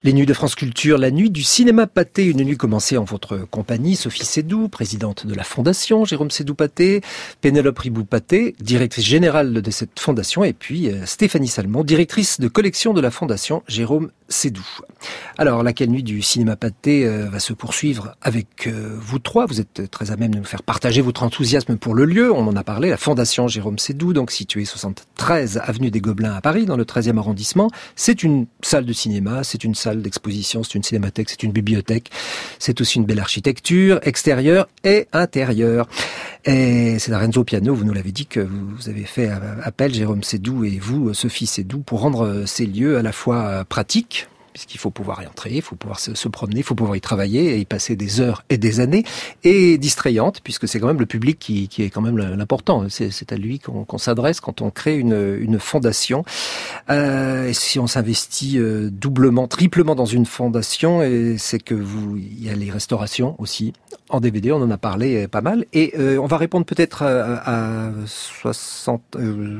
Les nuits de France Culture, la nuit du cinéma Pathé, une nuit commencée en votre compagnie. Sophie Seydoux, présidente de la Fondation, Jérôme Seydoux-Pathé, Pénélope Ribou-Pathé, directrice générale de cette fondation, et puis Stéphanie Salmon, directrice de collection de la Fondation, Jérôme Seydoux. Alors, laquelle nuit du cinéma Pathé va se poursuivre avec vous trois. Vous êtes très à même de nous faire partager votre enthousiasme pour le lieu. On en a parlé, la Fondation Jérôme Seydoux, donc située 73 avenue des Gobelins à Paris, dans le 13e arrondissement. C'est une salle de cinéma, c'est une salle d'exposition, c'est une cinémathèque, c'est une bibliothèque. C'est aussi une belle architecture, extérieure et intérieure. Et c'est à Renzo Piano, vous nous l'avez dit, que vous avez fait appel, Jérôme Seydoux et vous, Sophie Seydoux, pour rendre ces lieux à la fois pratiques, puisqu'il faut pouvoir y entrer, il faut pouvoir se promener, il faut pouvoir y travailler et y passer des heures et des années, et distrayante, puisque c'est quand même le public qui est quand même l'important. C'est à lui qu'on s'adresse quand on crée une fondation. Et si on s'investit doublement, triplement dans une fondation, et c'est que il y a les restaurations aussi en DVD, on en a parlé pas mal, et on va répondre peut-être à 60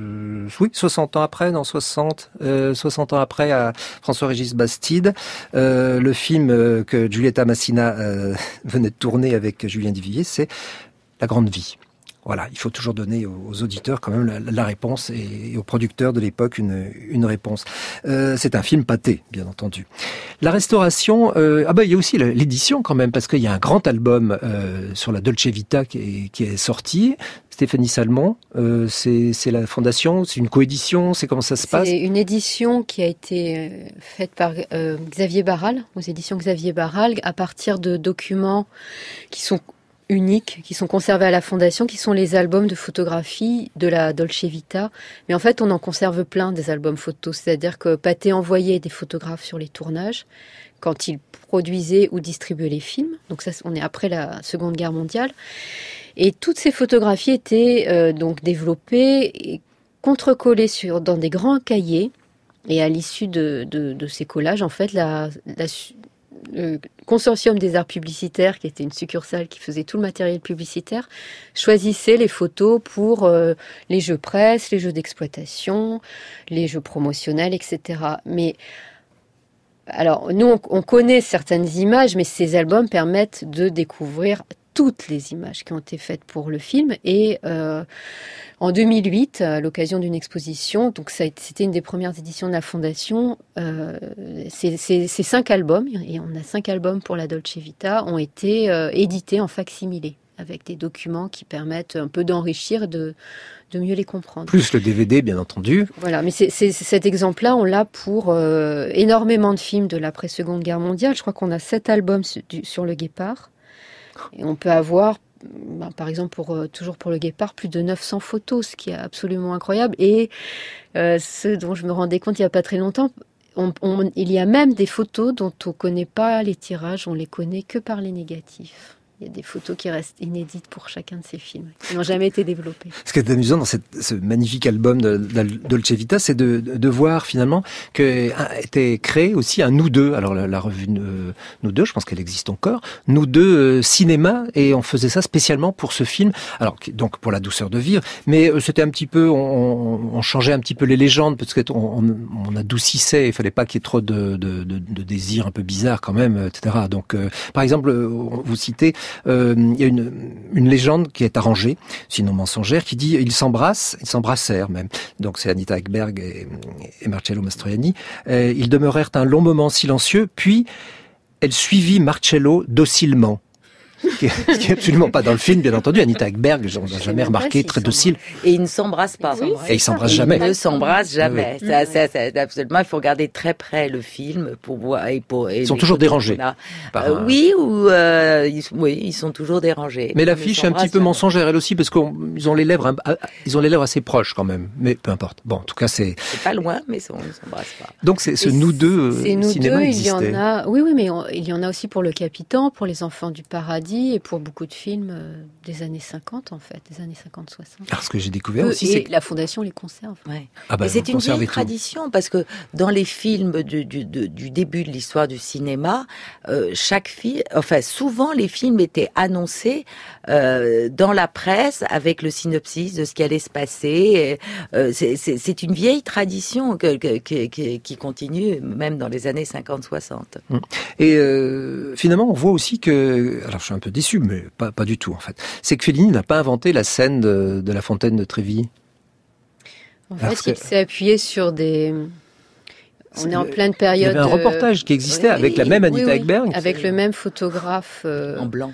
ans après, 60 ans après, à François-Régis Bastide. Le film que Giulietta Massina venait de tourner avec Julien Duvivier, c'est La Grande Vie. Voilà, il faut toujours donner aux auditeurs quand même la réponse et aux producteurs de l'époque une réponse. C'est un film Pathé, bien entendu. La restauration, il y a aussi l'édition quand même, parce qu'il y a un grand album sur la Dolce Vita qui est sorti. Stéphanie Salmon, c'est la fondation, c'est une coédition, c'est comment ça se passe ? C'est une édition qui a été faite par Xavier Barral, aux éditions Xavier Barral, à partir de documents qui sont uniques, qui sont conservés à la Fondation, qui sont les albums de photographie de la Dolce Vita. Mais en fait, on en conserve plein des albums photos. C'est-à-dire que Pathé envoyait des photographes sur les tournages quand il produisait ou distribuait les films. Donc ça, on est après la Seconde Guerre mondiale. Et toutes ces photographies étaient donc développées et contrecollées dans des grands cahiers. Et à l'issue de ces collages, en fait, le Consortium des arts publicitaires, qui était une succursale qui faisait tout le matériel publicitaire, choisissait les photos pour les jeux presse, les jeux d'exploitation, les jeux promotionnels, etc. Mais alors, nous, on connaît certaines images, mais ces albums permettent de découvrir toutes les images qui ont été faites pour le film. Et en 2008, à l'occasion d'une exposition, donc c'était une des premières éditions de la Fondation, ces 5 albums, et on a 5 albums pour la Dolce Vita, ont été édités en fac-similé, avec des documents qui permettent un peu d'enrichir, de mieux les comprendre. Plus le DVD, bien entendu. Voilà, mais cet exemple-là, on l'a pour énormément de films de l'après-Seconde Guerre mondiale. Je crois qu'on a 7 albums sur le Guépard. Et on peut avoir, par exemple, toujours pour le Guépard, plus de 900 photos, ce qui est absolument incroyable. Et ce dont je me rendais compte il n'y a pas très longtemps, il y a même des photos dont on ne connaît pas les tirages, on les connaît que par les négatifs. Il y a des photos qui restent inédites pour chacun de ces films, qui n'ont jamais été développés. Ce qui est amusant dans ce magnifique album de Dolce Vita, c'est de voir finalement qu'était créé aussi un Nous Deux. Alors la revue Nous Deux, je pense qu'elle existe encore. Nous Deux cinéma, et on faisait ça spécialement pour ce film. Alors donc pour la douceur de vivre, mais c'était un petit peu, on changeait un petit peu les légendes parce qu'on adoucissait. Il fallait pas qu'il y ait trop de désirs un peu bizarres quand même, etc. Donc par exemple, vous citez. Il y a une légende qui est arrangée, sinon mensongère, qui dit ils s'embrassèrent même. Donc c'est Anita Ekberg et Marcello Mastroianni. Ils demeurèrent un long moment silencieux, puis elle suivit Marcello docilement. Ce qui est absolument pas dans le film, bien entendu. Anita Ekberg, on n'a jamais remarqué, très docile. Et ils ne s'embrassent pas. Oui, et ils s'embrassent jamais. Ils ne s'embrassent jamais. Oui. C'est absolument, il faut regarder très près le film pour voir. Ils sont toujours dérangés. Oui, ils sont toujours dérangés. Mais l'affiche est un petit peu mensongère, elle aussi, parce qu'ils ont les lèvres assez proches quand même. Mais peu importe. Bon, en tout cas, c'est pas loin, mais ils ne s'embrassent pas. Donc c'est ce Nous Deux cinéma existait. Oui, mais il y en a aussi pour Le Capitan, pour Les Enfants du Paradis. comédie et pour beaucoup de films des années 50 en fait, des années 50-60. Alors ce que j'ai découvert aussi, c'est que la Fondation les conserve. Ouais. et c'est une vieille tradition parce que dans les films du début de l'histoire du cinéma, chaque film, souvent les films étaient annoncés dans la presse avec le synopsis de ce qui allait se passer. C'est une vieille tradition qui continue même dans les années 50-60. Et finalement, on voit aussi que, alors je suis un peu déçu, mais pas du tout en fait, c'est que Fellini n'a pas inventé la scène de la fontaine de Trévi. En fait, il s'est appuyé sur des... On est en pleine période... Il y avait un reportage qui existait avec la même Anita Ekberg. Avec le même photographe. En blanc.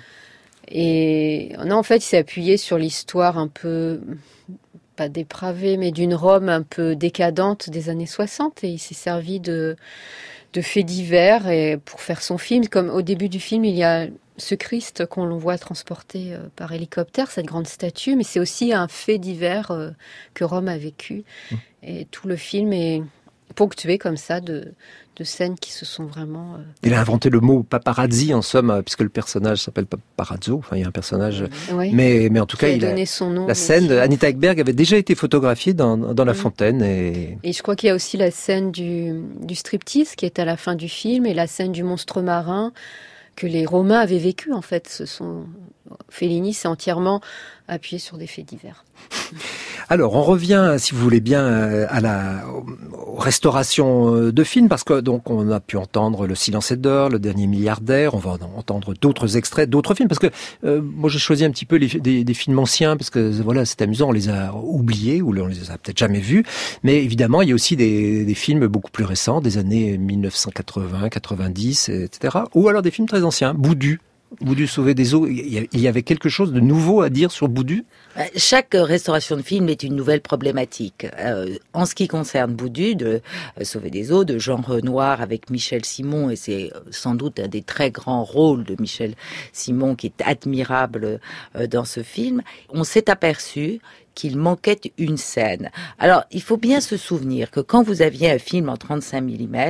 Et non, en fait, il s'est appuyé sur l'histoire un peu... pas dépravée, mais d'une Rome un peu décadente des années 60. Et il s'est servi de faits divers et pour faire son film. Comme au début du film, il y a ce Christ qu'on voit transporté par hélicoptère, cette grande statue, mais c'est aussi un fait divers que Rome a vécu. Et tout le film est ponctué comme ça de scènes qui se sont vraiment... Il a inventé le mot paparazzi en somme, puisque le personnage s'appelle Paparazzo. Enfin, il y a un personnage... Oui. Mais en tout cas, il a donné son nom. La scène, Anita Ekberg avait déjà été photographiée dans la fontaine. Et je crois qu'il y a aussi la scène du striptease qui est à la fin du film et la scène du monstre marin que les Romains avaient vécu en fait. Fellini s'est entièrement appuyé sur des faits divers. Alors, on revient, si vous voulez bien, aux restaurations de films, parce que donc on a pu entendre Le Silence est d'or, Le Dernier Milliardaire, on va entendre d'autres extraits d'autres films, parce que moi j'ai choisi un petit peu des films anciens, parce que voilà, c'est amusant, on les a oubliés, ou on les a peut-être jamais vus, mais évidemment il y a aussi des films beaucoup plus récents, des années 1980, 90, etc., ou alors des films très anciens, Boudu sauver des eaux, il y avait quelque chose de nouveau à dire sur Boudu? Chaque restauration de film est une nouvelle problématique. En ce qui concerne Boudu, de Sauver des eaux, de Jean Renoir avec Michel Simon, et c'est sans doute un des très grands rôles de Michel Simon qui est admirable dans ce film, on s'est aperçu qu'il manquait une scène. Alors, il faut bien se souvenir que quand vous aviez un film en 35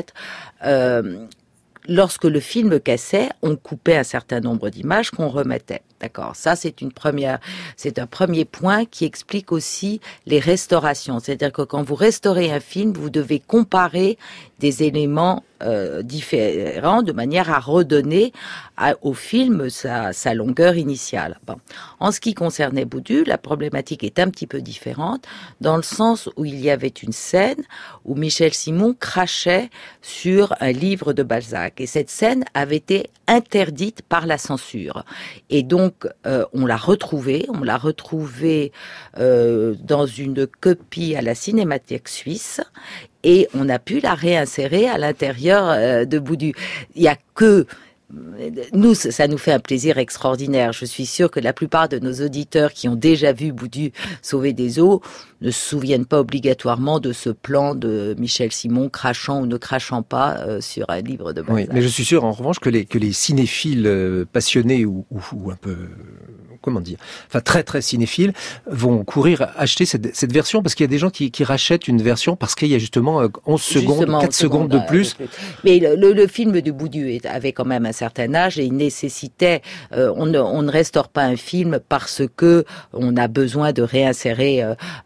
mm, lorsque le film cassait, on coupait un certain nombre d'images qu'on remettait. D'accord. Ça, c'est un premier point qui explique aussi les restaurations. C'est-à-dire que quand vous restaurez un film, vous devez comparer des éléments différents de manière à redonner au film sa longueur initiale. Bon. En ce qui concernait Boudu, la problématique est un petit peu différente dans le sens où il y avait une scène où Michel Simon crachait sur un livre de Balzac et cette scène avait été interdite par la censure. Et donc on l'a retrouvée dans une copie à la Cinémathèque suisse. Et on a pu la réinsérer à l'intérieur de Boudu. Il y a que nous, ça nous fait un plaisir extraordinaire. Je suis sûre que la plupart de nos auditeurs qui ont déjà vu Boudu sauver des eaux ne se souviennent pas obligatoirement de ce plan de Michel Simon crachant ou ne crachant pas sur un livre de Balzac. Oui, mais je suis sûr en revanche que les cinéphiles passionnés ou un peu très très cinéphiles vont courir acheter cette version parce qu'il y a des gens qui rachètent une version parce qu'il y a justement 11 secondes, 4 secondes de plus. Mais le film de Boudu avait quand même un certain âge et il nécessitait, on ne restaure pas un film parce que on a besoin de réinsérer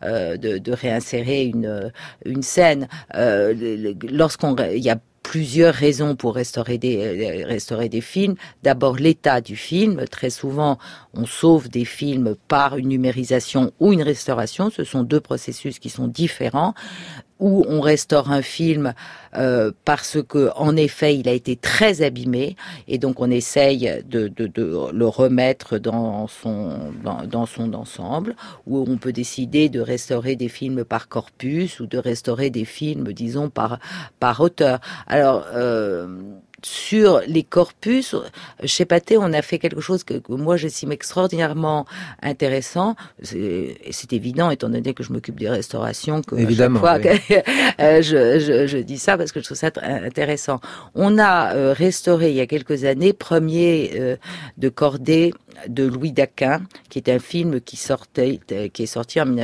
une scène. Il y a plusieurs raisons pour restaurer des films. D'abord, l'état du film. Très souvent, on sauve des films par une numérisation ou une restauration. Ce sont deux processus qui sont différents. Ou on restaure un film parce que, en effet, il a été très abîmé et donc on essaye de le remettre dans son ensemble. Ou on peut décider de restaurer des films par corpus ou de restaurer des films, disons, par auteur. Alors, sur les corpus, chez Pathé, on a fait quelque chose que moi j'estime extraordinairement intéressant. C'est évident, étant donné que je m'occupe des restaurations, que évidemment, à chaque fois que je dis ça parce que je trouve ça intéressant. On a restauré il y a quelques années Premier de Cordée de Louis Daquin, qui est un film qui est sorti en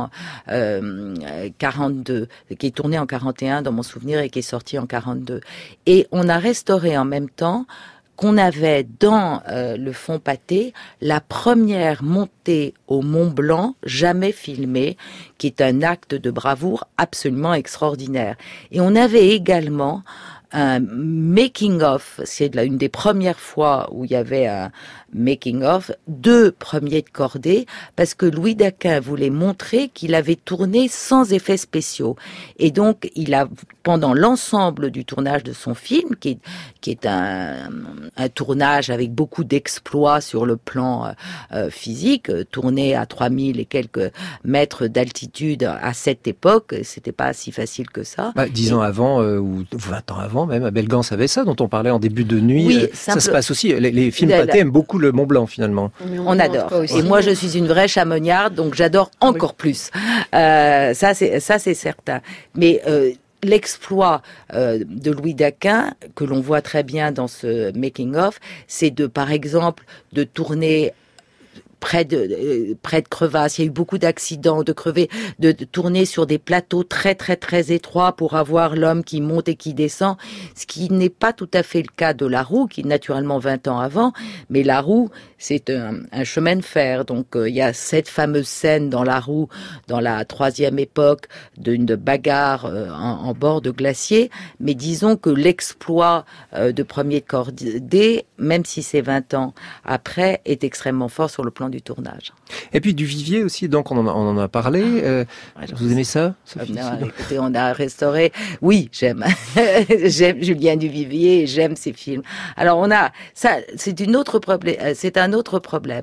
1942, qui est tourné en 41 dans mon souvenir et qui est sorti en 42. Et on a restauré en même temps qu'on avait dans le Fonds Pathé la première montée au Mont Blanc jamais filmée, qui est un acte de bravoure absolument extraordinaire. Et on avait également un making-of, c'est une des premières fois où il y avait un making-of, 2 premiers de cordée, parce que Louis Daquin voulait montrer qu'il avait tourné sans effets spéciaux. Et donc, il a, pendant l'ensemble du tournage de son film, qui est un tournage avec beaucoup d'exploits sur le plan physique, tourné à 3000 et quelques mètres d'altitude à cette époque, c'était pas si facile que ça. 10 ans avant, ou 20 ans avant même, Abel Gance avait ça, dont on parlait en début de nuit. Oui, ça se passe aussi. Les films Pathé aiment beaucoup le Mont Blanc, finalement. On adore. Et moi, je suis une vraie chamonniarde, donc j'adore encore plus. Ça, c'est certain. Mais l'exploit de Louis Daquin, que l'on voit très bien dans ce making-of, c'est par exemple, de tourner près de crevasses. Il y a eu beaucoup d'accidents, de crever, de tourner sur des plateaux très très très étroits pour avoir l'homme qui monte et qui descend, ce qui n'est pas tout à fait le cas de La Roue, qui est naturellement 20 ans avant, mais La Roue, c'est un chemin de fer. Donc il y a cette fameuse scène dans La Roue, dans la 3e époque, d'une bagarre en bord de glacier, mais disons que l'exploit de premier de cordée, même si c'est 20 ans après, est extrêmement fort sur le plan du tournage. Et puis Duvivier aussi, donc on en a parlé. Vous aimez ça, Sophie? Écoutez, on a restauré. Oui, j'aime. J'aime Julien Duvivier et j'aime ses films. Alors on a ça, c'est un autre problème.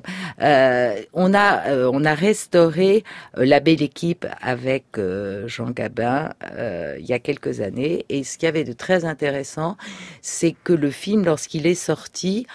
On a restauré La Belle Équipe avec Jean Gabin il y a quelques années. Et ce qu'il y avait de très intéressant, c'est que le film, lorsqu'il est sorti,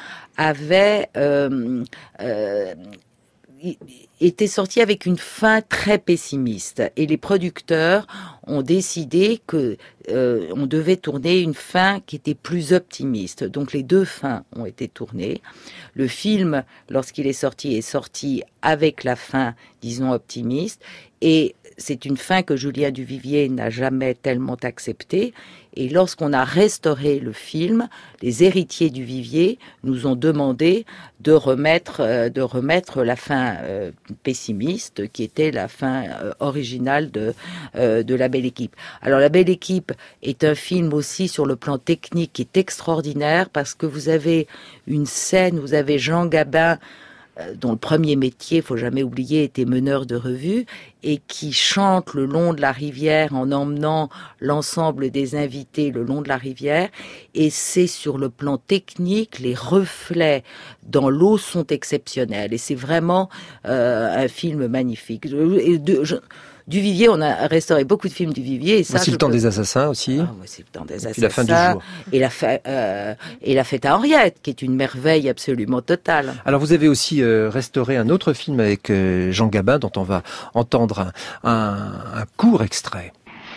était sorti avec une fin très pessimiste et les producteurs ont décidé que on devait tourner une fin qui était plus optimiste. Donc les 2 fins ont été tournées. Le film, lorsqu'il est sorti avec la fin, disons, optimiste, et c'est une fin que Julien Duvivier n'a jamais tellement acceptée. Et lorsqu'on a restauré le film, les héritiers du Vivier nous ont demandé de remettre la fin pessimiste, qui était la fin originale de La Belle Équipe. Alors La Belle Équipe est un film aussi sur le plan technique qui est extraordinaire, parce que vous avez une scène, vous avez Jean Gabin, dont le premier métier, faut jamais oublier, était meneur de revue, et qui chante le long de la rivière en emmenant l'ensemble des invités le long de la rivière. Et c'est sur le plan technique, les reflets dans l'eau sont exceptionnels. Et c'est vraiment un film magnifique. Duvivier, on a restauré beaucoup de films du Vivier. Et ça, c'est le temps des assassins aussi. C'est le temps des assassins. La fin du jour. Et la fête à Henriette, qui est une merveille absolument totale. Alors vous avez aussi restauré un autre film avec Jean Gabin, dont on va entendre un court extrait.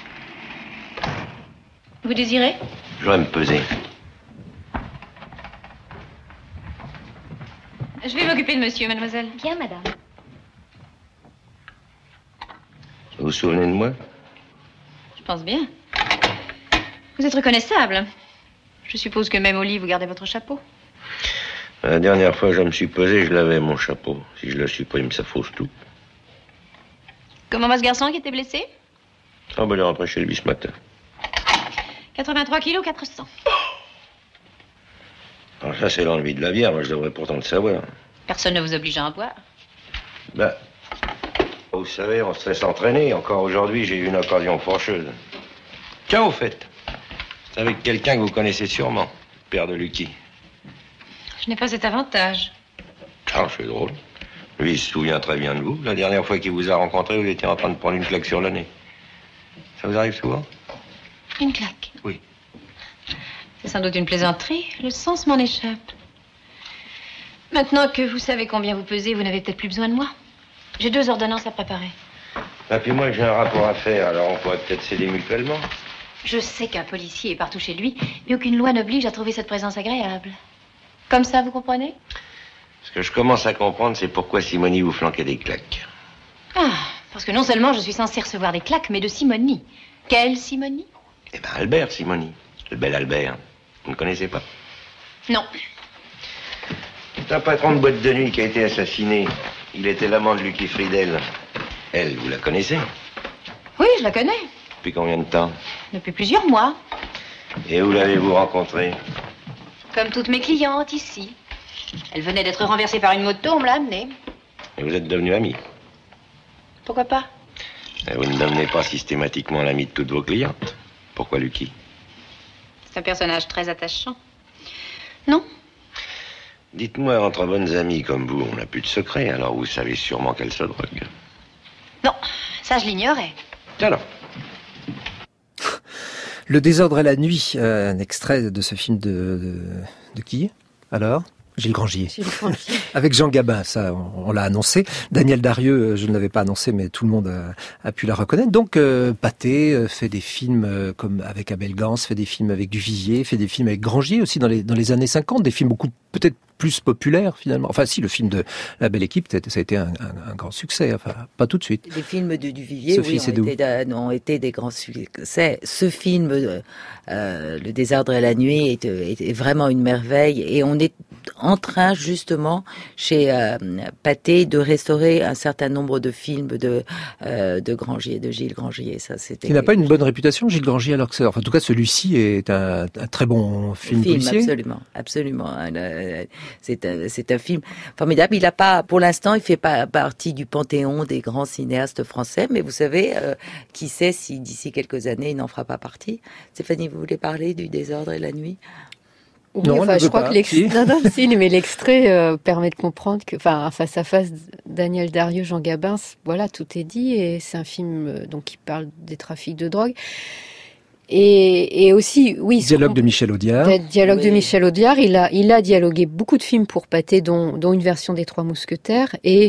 Vous désirez? Je vais me peser. Je vais m'occuper de monsieur, mademoiselle. Bien, madame. Vous vous souvenez de moi? Je pense bien. Vous êtes reconnaissable. Je suppose que même au lit, vous gardez votre chapeau. La dernière fois que je me suis pesé, je l'avais, mon chapeau. Si je le supprime, ça fausse tout. Comment va ce garçon qui était blessé? Ah ben, il est rentré chez lui ce matin. 83 kilos, 400. Alors ça, c'est l'envie de la bière. Moi, je devrais pourtant le savoir. Personne ne vous oblige à en boire. Ben, vous savez, on se laisse entraîner. Encore aujourd'hui, j'ai eu une occasion fâcheuse. Tiens, au fait, c'est avec quelqu'un que vous connaissez sûrement, père de Lucky. Je n'ai pas cet avantage. Ah, c'est drôle. Lui, il se souvient très bien de vous. La dernière fois qu'il vous a rencontré, vous étiez en train de prendre une claque sur le nez. Ça vous arrive souvent? Une claque? Oui. C'est sans doute une plaisanterie. Le sens m'en échappe. Maintenant que vous savez combien vous pesez, vous n'avez peut-être plus besoin de moi. J'ai 2 ordonnances à préparer. Et puis moi, j'ai un rapport à faire, alors on pourrait peut-être s'aider mutuellement. Je sais qu'un policier est partout chez lui, mais aucune loi n'oblige à trouver cette présence agréable. Comme ça, vous comprenez? Ce que je commence à comprendre, c'est pourquoi Simonie vous flanquait des claques. Ah, parce que non seulement je suis censée recevoir des claques, mais de Simonie. Quelle Simonie? Eh ben, Albert, Simonie. Le bel Albert. Vous ne connaissez pas? Non. C'est un patron de boîte de nuit qui a été assassiné. Il était l'amant de Lucky Friedel. Elle, vous la connaissez? Oui, je la connais. Depuis combien de temps? Depuis plusieurs mois. Et où l'avez-vous rencontrée? Comme toutes mes clientes ici. Elle venait d'être renversée par une moto, on me l'a amenée. Et vous êtes devenus amis? Pourquoi pas? Et vous ne devenez pas systématiquement l'ami de toutes vos clientes. Pourquoi Lucky? C'est un personnage très attachant. Non? Dites-moi, entre bonnes amies comme vous, on n'a plus de secret, alors vous savez sûrement qu'elle se drogue. Non, ça je l'ignorais. Alors. Le désordre et la nuit, un extrait de ce film de qui alors? Gilles Grangier. Avec Jean Gabin, ça, on l'a annoncé. Danielle Darieux, je ne l'avais pas annoncé, mais tout le monde a pu la reconnaître. Donc, Pathé fait des films comme avec Abel Gance, fait des films avec Duvivier, fait des films avec Grangier aussi dans les années 50, des films beaucoup peut-être plus populaire finalement. Enfin si, le film de La Belle Équipe, ça a été un grand succès, enfin pas tout de suite. Les films de Duvivier ont été des grands succès. Ce film, Le désordre et la nuit, est vraiment une merveille, et on est en train justement chez Pathé de restaurer un certain nombre de films de Grangier, de Gilles Grangier. Ça, c'était. Il n'a pas une bonne réputation, Gilles Grangier, alors que en tout cas celui-ci est un très bon film policier. Absolument. C'est un film formidable. Il n'a pas, pour l'instant, il fait pas partie du panthéon des grands cinéastes français, mais vous savez, qui sait si d'ici quelques années il n'en fera pas partie. Stéphanie, vous voulez parler du désordre et la nuit? Oui, non, enfin, je crois que l'extrait permet de comprendre que, enfin, face à face, Danielle Darieux, Jean Gabin, voilà, tout est dit, et c'est un film donc qui parle des trafics de drogue. Et aussi, oui. Dialogue de Michel Audiard. Dialogue de Michel Audiard. Il a dialogué beaucoup de films pour Pathé, dont une version des Trois Mousquetaires. Et,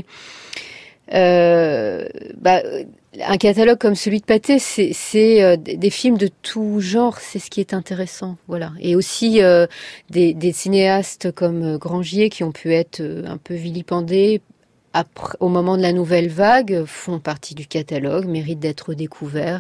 un catalogue comme celui de Pathé, c'est des films de tout genre. C'est ce qui est intéressant. Voilà. Et aussi, des cinéastes comme Grangier qui ont pu être un peu vilipendés au moment de la nouvelle vague, font partie du catalogue, méritent d'être découverts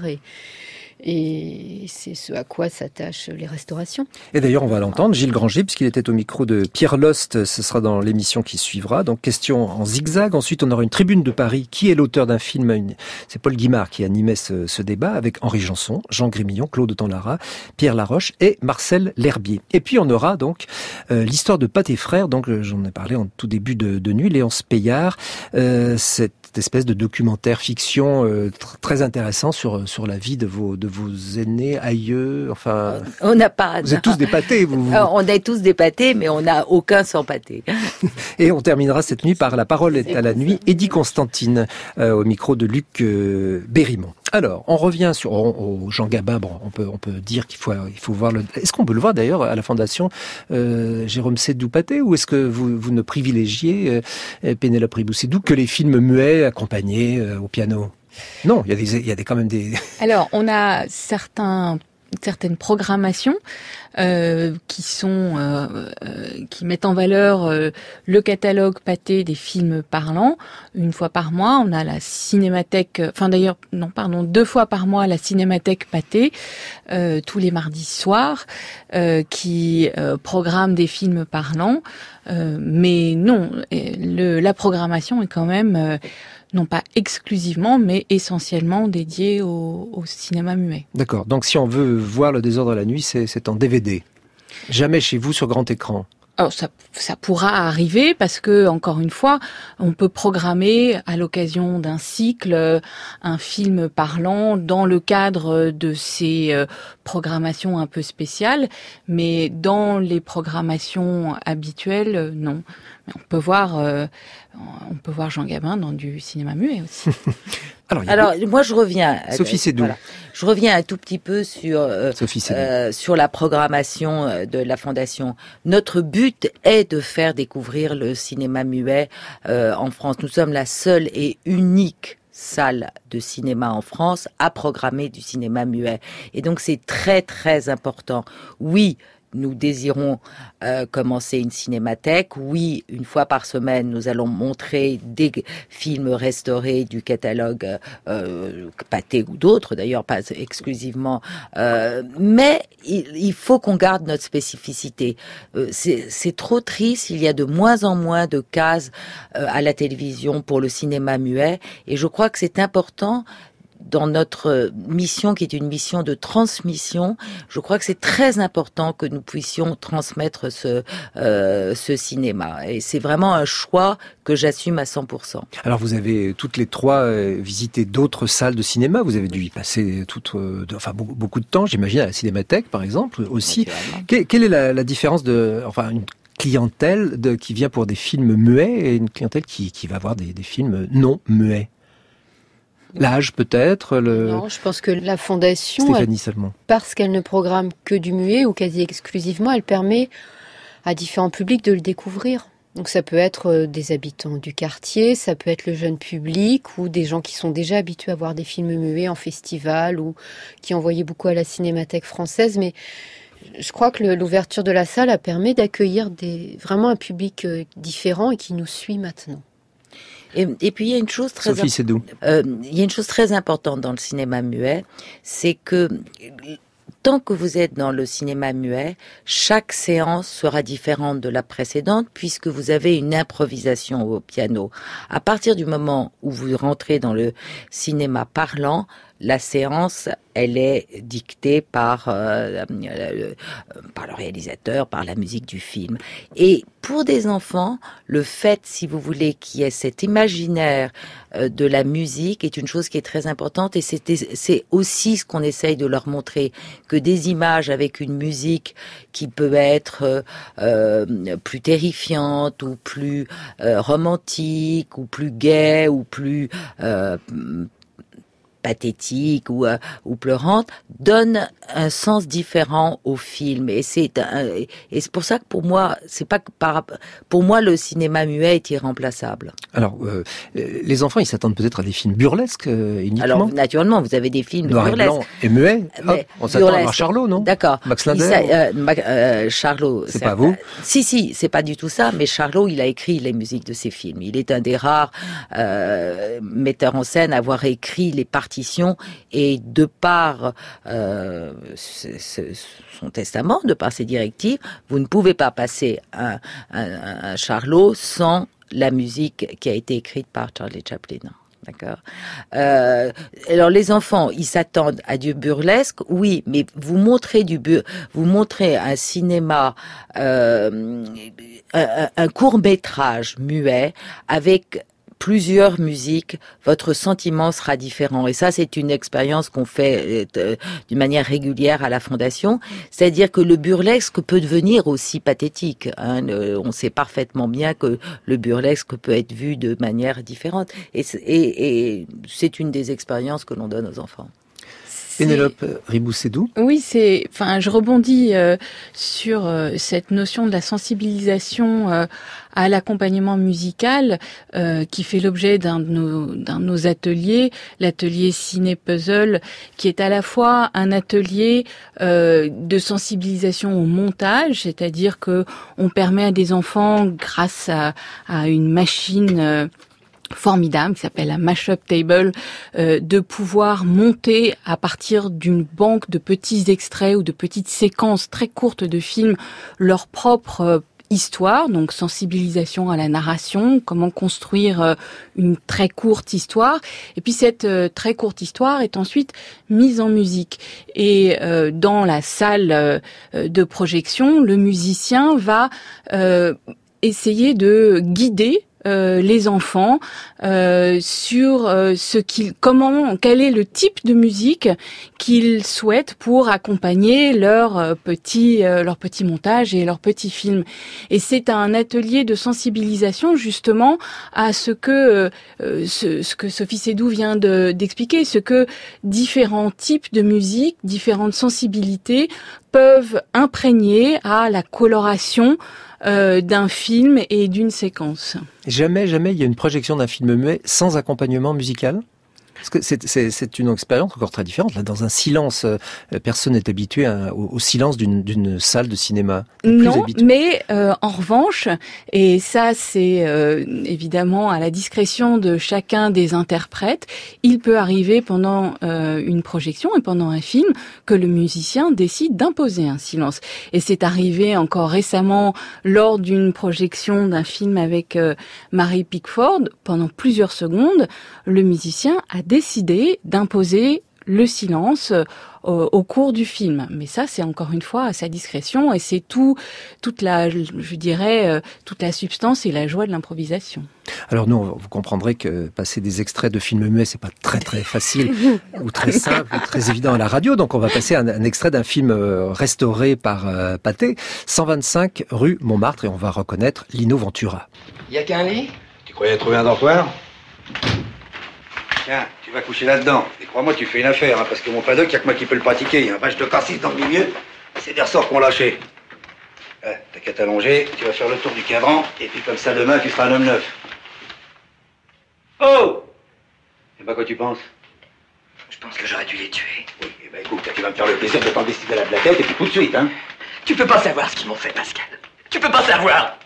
et c'est ce à quoi s'attachent les restaurations. Et d'ailleurs, on va l'entendre, Gilles Grangier, puisqu'il était au micro de Pierre Lost, ce sera dans l'émission qui suivra. Donc, question en zigzag. Ensuite, on aura une tribune de Paris. Qui est l'auteur d'un film? C'est Paul Guimard qui animait ce débat avec Henri Janson, Jean Grémillon, Claude Tanlara, Pierre Laroche et Marcel L'Herbier. Et puis, on aura donc l'histoire de Pathé Frères. Donc, j'en ai parlé en tout début de nuit. Léonce Payard, cette espèce de documentaire fiction très intéressant sur la vie de vos aînés, aïeux, enfin... On n'a pas... Vous êtes tous des Pathés, vous. On est tous des Pathés, mais on n'a aucun sans Pathé. Et on terminera cette nuit par La parole est à la nuit, Eddie Constantine, au micro de Luc Berrimont. Alors, on revient au Jean Gabin. Bon, on peut dire qu'il faut voir le... Est-ce qu'on peut le voir d'ailleurs à la Fondation Jérôme Sédou-Pathé, ou est-ce que vous ne privilégiez Pénélope Ribou-Sédou que les films muets accompagnés au piano? Non, il y a quand même des... Alors, on a certaines programmations qui mettent en valeur le catalogue Pathé des films parlants. Une fois par mois, on a la cinémathèque, deux fois par mois, la cinémathèque Pathé, tous les mardis soirs, qui programme des films parlants. Mais non, la programmation est quand même... non pas exclusivement, mais essentiellement dédié au cinéma muet. D'accord. Donc si on veut voir Le désordre la nuit, c'est en DVD. Jamais chez vous sur grand écran. Alors ça pourra arriver parce que, encore une fois, on peut programmer à l'occasion d'un cycle un film parlant dans le cadre de ces programmations un peu spéciales, mais dans les programmations habituelles, non. Mais on peut voir Jean Gabin dans du cinéma muet aussi. Alors, moi, je reviens. Sophie Sédou. Voilà. Je reviens un tout petit peu sur la programmation de la Fondation. Notre but est de faire découvrir le cinéma muet en France. Nous sommes la seule et unique salle de cinéma en France à programmer du cinéma muet. Et donc, c'est très, très important. Oui, nous désirons commencer une cinémathèque. Oui, une fois par semaine, nous allons montrer des films restaurés du catalogue Pathé ou d'autres, d'ailleurs pas exclusivement. Mais il faut qu'on garde notre spécificité. C'est trop triste, il y a de moins en moins de cases à la télévision pour le cinéma muet, et je crois que c'est important dans notre mission, qui est une mission de transmission. Je crois que c'est très important que nous puissions transmettre ce cinéma. Et c'est vraiment un choix que j'assume à 100%. Alors vous avez toutes les trois visité d'autres salles de cinéma. Vous avez dû y passer beaucoup de temps, j'imagine, à la Cinémathèque, par exemple, aussi. Quelle est la différence une clientèle qui vient pour des films muets et une clientèle qui va voir des films non muets? L'âge peut-être Non, je pense que la Fondation, Stéphanie Salmon, parce qu'elle ne programme que du muet ou quasi exclusivement, elle permet à différents publics de le découvrir. Donc ça peut être des habitants du quartier, ça peut être le jeune public ou des gens qui sont déjà habitués à voir des films muets en festival ou qui en voyaient beaucoup à la Cinémathèque française. Mais je crois que l'ouverture de la salle a permis d'accueillir vraiment un public différent et qui nous suit maintenant. Et puis il y a une chose Sophie Sédou. Il y a une chose très importante dans le cinéma muet, c'est que tant que vous êtes dans le cinéma muet, chaque séance sera différente de la précédente puisque vous avez une improvisation au piano. À partir du moment où vous rentrez dans le cinéma parlant, la séance, elle est dictée par le réalisateur, par la musique du film. Et pour des enfants, le fait, si vous voulez, qu'il y ait cet imaginaire de la musique est une chose qui est très importante. Et c'est aussi ce qu'on essaye de leur montrer, que des images avec une musique qui peut être plus terrifiante ou plus romantique ou plus gaie ou plus pathétique ou pleurante, donne un sens différent au film. Et c'est pour ça que pour moi, pour moi le cinéma muet est irremplaçable. Alors, les enfants, ils s'attendent peut-être à des films burlesques uniquement. Alors, naturellement, vous avez des films noir burlesques. Noir et blanc et muet. On s'attend à voir Charlot, non? D'accord. Max Linder. Charlot. C'est pas vous? Si, c'est pas du tout ça. Mais Charlot, il a écrit les musiques de ses films. Il est un des rares metteurs en scène à avoir écrit les partitions, et de par son testament, de par ses directives, vous ne pouvez pas passer un Charlot sans la musique qui a été écrite par Charlie Chaplin. D'accord. Alors les enfants, ils s'attendent à du burlesque, oui, mais vous montrez un cinéma, un court-métrage muet avec plusieurs musiques, votre sentiment sera différent. Et ça, c'est une expérience qu'on fait d'une manière régulière à la Fondation. C'est-à-dire que le burlesque peut devenir aussi pathétique. On sait parfaitement bien que le burlesque peut être vu de manière différente. Et c'est une des expériences que l'on donne aux enfants. Pénélope Ribou-Sédou. Oui, je rebondis sur cette notion de la sensibilisation à l'accompagnement musical qui fait l'objet d'un de nos ateliers, l'atelier Ciné-Puzzle, qui est à la fois un atelier de sensibilisation au montage, c'est-à-dire que on permet à des enfants, grâce à une machine formidable qui s'appelle la Mashup Table, de pouvoir monter à partir d'une banque de petits extraits ou de petites séquences très courtes de films leur propre histoire, donc sensibilisation à la narration, comment construire une très courte histoire, et puis cette très courte histoire est ensuite mise en musique. Et dans la salle de projection, le musicien va essayer de guider les enfants sur quel est le type de musique qu'ils souhaitent pour accompagner leur petit montage et leur petit film. Et c'est un atelier de sensibilisation justement à ce que Sophie Sédou vient d'expliquer, ce que différents types de musique, différentes sensibilités peuvent imprégner à la coloration d'un film et d'une séquence. Jamais il y a une projection d'un film muet sans accompagnement musical ? Parce que c'est une expérience encore très différente. Là, dans un silence, personne n'est habitué au silence d'une salle de cinéma. Non, mais en revanche, et ça c'est évidemment à la discrétion de chacun des interprètes, il peut arriver pendant une projection et pendant un film que le musicien décide d'imposer un silence. Et c'est arrivé encore récemment lors d'une projection d'un film avec Mary Pickford. Pendant plusieurs secondes, le musicien a décidé d'imposer le silence au cours du film. Mais ça, c'est encore une fois à sa discrétion et c'est toute la substance et la joie de l'improvisation. Alors nous, vous comprendrez que passer des extraits de films muets, c'est pas très très facile ou très simple ou très évident à la radio. Donc on va passer un extrait d'un film restauré par Pathé, 125 rue Montmartre, et on va reconnaître Lino Ventura. Y a qu'un lit ? Tu croyais trouver un dortoir? Tiens, tu vas coucher là-dedans. Et crois-moi, tu fais une affaire, parce que mon paddock, y a que moi qui peux le pratiquer. Un vache de cassis dans le milieu, c'est des ressorts qu'on lâchait. T'as qu'à t'allonger, tu vas faire le tour du cadran, et puis comme ça, demain, tu seras un homme neuf. Oh! Et bah, quoi tu penses? Je pense que j'aurais dû les tuer. Oui, et bah écoute, tu vas me faire le plaisir de t'en décider la tête, et puis tout de suite, hein. Tu peux pas savoir ce qu'ils m'ont fait, Pascal. Tu peux pas savoir.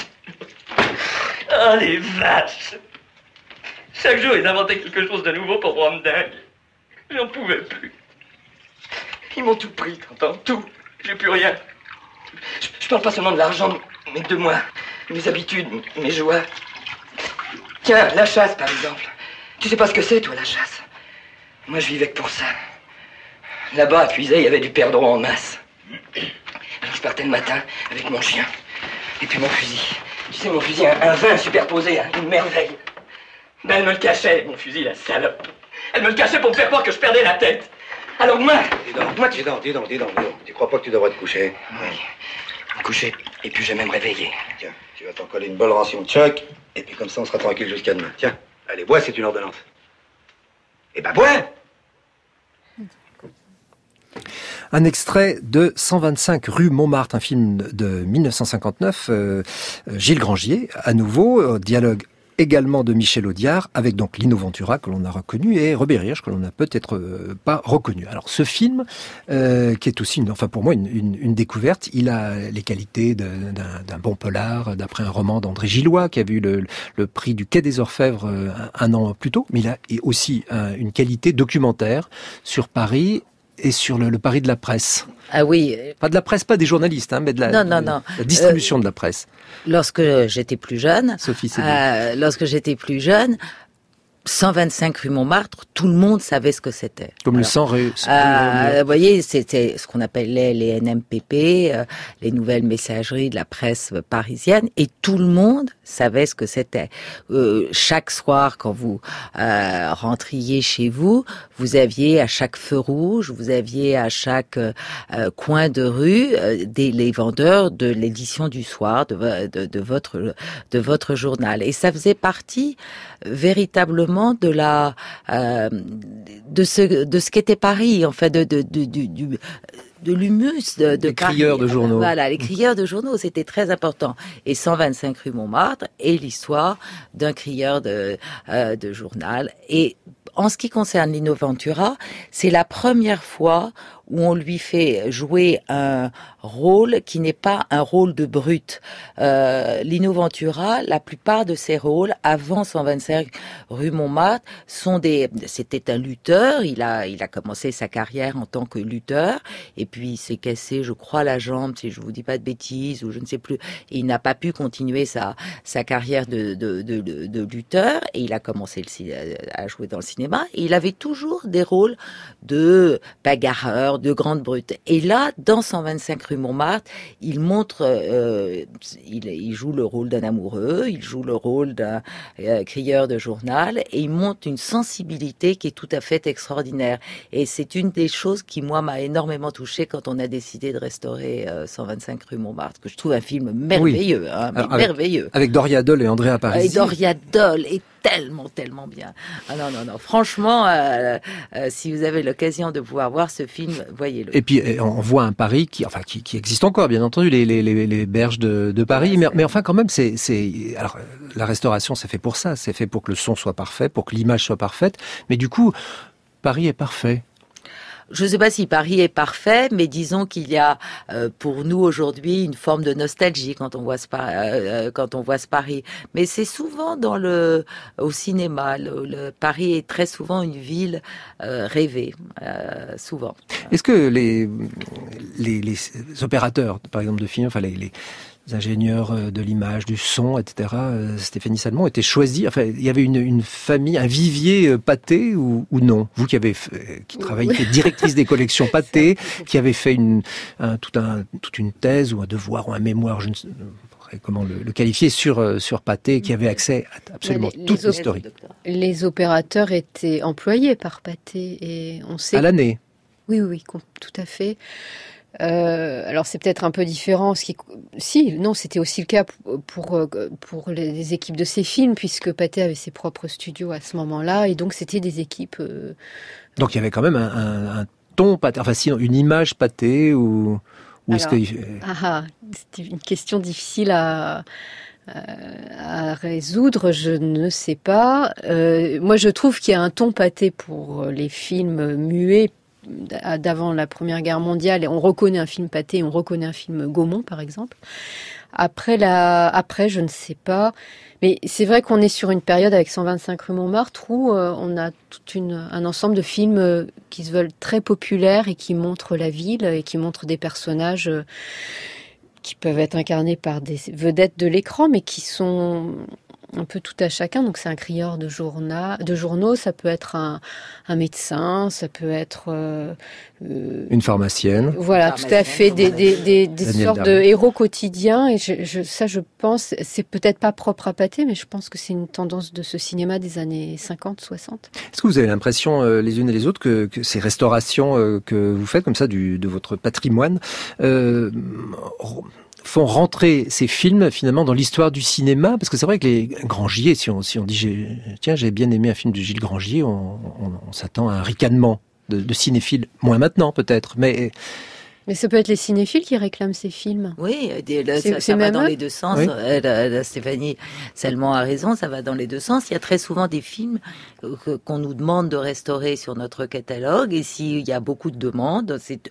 Oh, les vaches! Chaque jour, ils inventaient quelque chose de nouveau pour rendre dingue. J'en pouvais plus. Ils m'ont tout pris, t'entends? Tout. J'ai plus rien. Je parle pas seulement de l'argent, mais de moi. Mes habitudes, mes joies. Tiens, la chasse, par exemple. Tu sais pas ce que c'est, toi, la chasse? Moi, je vivais que pour ça. Là-bas, à Puisay, il y avait du perdreau en masse. Alors, je partais le matin avec mon chien. Et puis mon fusil. Tu sais, mon fusil, un 20 superposé, hein, une merveille. Ben, elle me le cachait, mon fusil, la salope. Elle me le cachait pour me faire croire que je perdais la tête. Alors moi... Dis donc. Tu crois pas que tu devrais te coucher? Oui, me coucher, et puis je vais même me réveiller. Tiens, tu vas t'en coller une bonne ration de choc, et puis comme ça, on sera tranquille jusqu'à demain. Tiens, allez, bois, c'est une ordonnance. Eh ben, bois! Un extrait de 125 rue Montmartre, un film de 1959, Gilles Grangier, à nouveau, dialogue également de Michel Audiard, avec donc Lino Ventura, que l'on a reconnu, et Robert Hirsch, que l'on n'a peut-être pas reconnu. Alors ce film, qui est aussi, pour moi, une découverte, il a les qualités d'un bon polar, d'après un roman d'André Gillois, qui a eu le prix du Quai des Orfèvres un an plus tôt, mais il a aussi une qualité documentaire sur Paris, et sur le Paris de la presse. Ah oui. Pas de la presse, pas des journalistes, mais de la distribution de la presse. Lorsque j'étais plus jeune, Sophie Sédou. Lorsque j'étais plus jeune, 125 rue Montmartre, tout le monde savait ce que c'était. Comme le 100 rue. Vous voyez, c'était ce qu'on appelait les NMPP, les nouvelles messageries de la presse parisienne, et tout le monde savait ce que c'était. Chaque soir, quand vous rentriez chez vous, vous aviez à chaque feu rouge, vous aviez à chaque coin de rue les vendeurs de l'édition du soir de votre journal, et ça faisait partie véritablement de ce qu'était Paris, en fait, de l'humus de les Paris. Crieurs de journaux. Voilà, les crieurs de journaux, c'était très important. Et 125 rue Montmartre est l'histoire d'un crieur de journal. Et en ce qui concerne Lino Ventura, c'est la première fois où on lui fait jouer un rôle qui n'est pas un rôle de brute. Lino Ventura, la plupart de ses rôles, avant 125 rue Montmartre, c'était un lutteur. Il a commencé sa carrière en tant que lutteur, et puis il s'est cassé, je crois, la jambe, si je vous dis pas de bêtises, ou je ne sais plus. Et il n'a pas pu continuer sa carrière de lutteur, et il a commencé à jouer dans le cinéma, et il avait toujours des rôles de bagarreur, de grande brute. Et là, dans 125 rue Montmartre, il montre, il joue le rôle d'un amoureux, il joue le rôle d'un crieur de journal, et il montre une sensibilité qui est tout à fait extraordinaire. Et c'est une des choses qui, moi, m'a énormément touchée quand on a décidé de restaurer 125 rue Montmartre, que je trouve un film merveilleux, oui. Merveilleux. Avec Doria Dole et Andrea Parisi. Doria Dole et tellement bien. Ah non. Franchement, si vous avez l'occasion de pouvoir voir ce film, voyez-le. Et puis on voit un Paris qui existe encore, bien entendu, les berges de Paris. Mais enfin, quand même, alors la restauration, c'est fait pour ça. C'est fait pour que le son soit parfait, pour que l'image soit parfaite. Mais du coup, Paris est parfait. Je ne sais pas si Paris est parfait, mais disons qu'il y a pour nous aujourd'hui une forme de nostalgie quand on voit ce Paris. Mais c'est souvent au cinéma. Paris est très souvent une ville rêvée, souvent. Est-ce que les opérateurs, par exemple, de films, enfin les ingénieurs de l'image, du son, etc., Stéphanie Salmon, étaient choisis. Enfin, il y avait une famille, un vivier Pathé ou non? Vous qui travaillez, qui êtes directrice des collections Pathé, qui avez fait toute une thèse ou un devoir ou un mémoire, je ne sais comment le qualifier, sur Pathé, qui avait accès à absolument toute l'historique. Les opérateurs étaient employés par Pathé et on sait... À l'année? Oui, tout à fait. Alors c'est peut-être un peu différent. C'était aussi le cas pour les équipes de ces films, puisque Pathé avait ses propres studios à ce moment-là, et donc c'était des équipes. Donc il y avait quand même un ton Pathé, enfin sinon une image Pathé ou est-ce que c'était une question difficile à résoudre, je ne sais pas. Moi je trouve qu'il y a un ton Pathé pour les films muets d'avant la Première Guerre mondiale, et on reconnaît un film Pathé, on reconnaît un film Gaumont, par exemple. Après, je ne sais pas. Mais c'est vrai qu'on est sur une période avec 125 rue Montmartre où on a un ensemble de films qui se veulent très populaires et qui montrent la ville et qui montrent des personnages qui peuvent être incarnés par des vedettes de l'écran, mais qui sont un peu tout à chacun. Donc c'est un crieur de journaux, ça peut être un médecin, ça peut être une pharmacienne. Voilà, tout à fait, des sortes de héros quotidiens. Et je pense, c'est peut-être pas propre à Pathé, mais je pense que c'est une tendance de ce cinéma des années 50, 60. Est-ce que vous avez l'impression, les unes et les autres, que ces restaurations que vous faites comme ça de votre patrimoine font rentrer ces films finalement dans l'histoire du cinéma? Parce que c'est vrai que les Grangier, si on dit j'ai bien aimé un film de Gilles Grangier, on s'attend à un ricanement de cinéphiles, moins maintenant peut-être, mais ça peut être les cinéphiles qui réclament ces films. Oui, ça va dans les deux sens. Oui. Stéphanie Salmon a raison, ça va dans les deux sens. Il y a très souvent des films qu'on nous demande de restaurer sur notre catalogue, et s'il y a beaucoup de demandes, c'est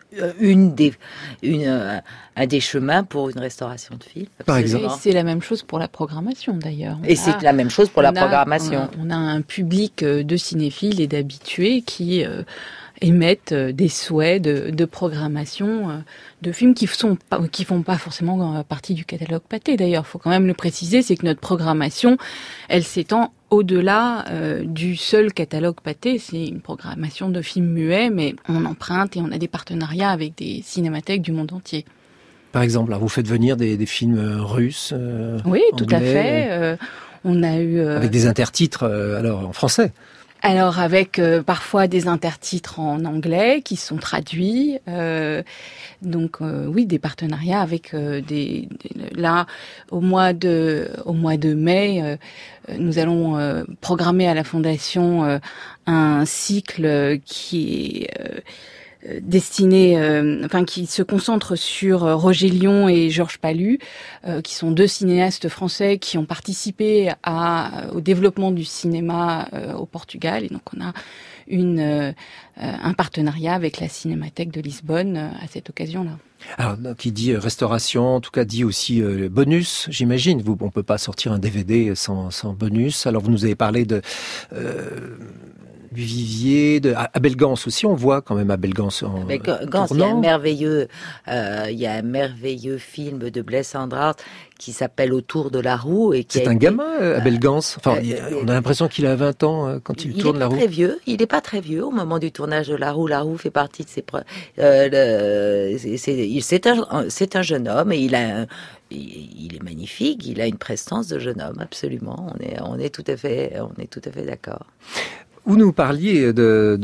un des chemins pour une restauration de films. Par exemple. Et c'est la même chose pour la programmation d'ailleurs. C'est la même chose pour la programmation. On a un public de cinéphiles et d'habitués qui émettent des souhaits de programmation de films qui font pas forcément partie du catalogue Pathé. D'ailleurs, il faut quand même le préciser, c'est que notre programmation, elle s'étend au-delà du seul catalogue Pathé. C'est une programmation de films muets, mais on emprunte et on a des partenariats avec des cinémathèques du monde entier. Par exemple, là, vous faites venir des films russes, oui, anglais, tout à fait. On a eu avec des intertitres alors en français. Alors avec parfois des intertitres en anglais qui sont traduits, donc oui, des partenariats avec là au mois de mai, nous allons programmer à la Fondation un cycle qui est destiné, qui se concentre sur Roger Lion et Georges Palu, qui sont deux cinéastes français qui ont participé au développement du cinéma au Portugal. Et donc on a un partenariat avec la Cinémathèque de Lisbonne à cette occasion-là. Alors, qui dit restauration, en tout cas dit aussi bonus, j'imagine. On peut pas sortir un DVD sans bonus. Alors vous nous avez parlé du Vivier, Abel Gans aussi, on voit quand même Abel Gans en Gans, il y a un merveilleux film de Blaise Cendrars qui s'appelle Autour de la roue. C'est un gamin, Abel Gans. Enfin, on a l'impression qu'il a 20 ans quand il tourne la roue. Il n'est pas très vieux au moment du tournage de la roue. La roue fait partie de ses c'est un jeune homme, et il est magnifique. Il a une prestance de jeune homme, absolument. On est tout à fait d'accord. Vous nous parliez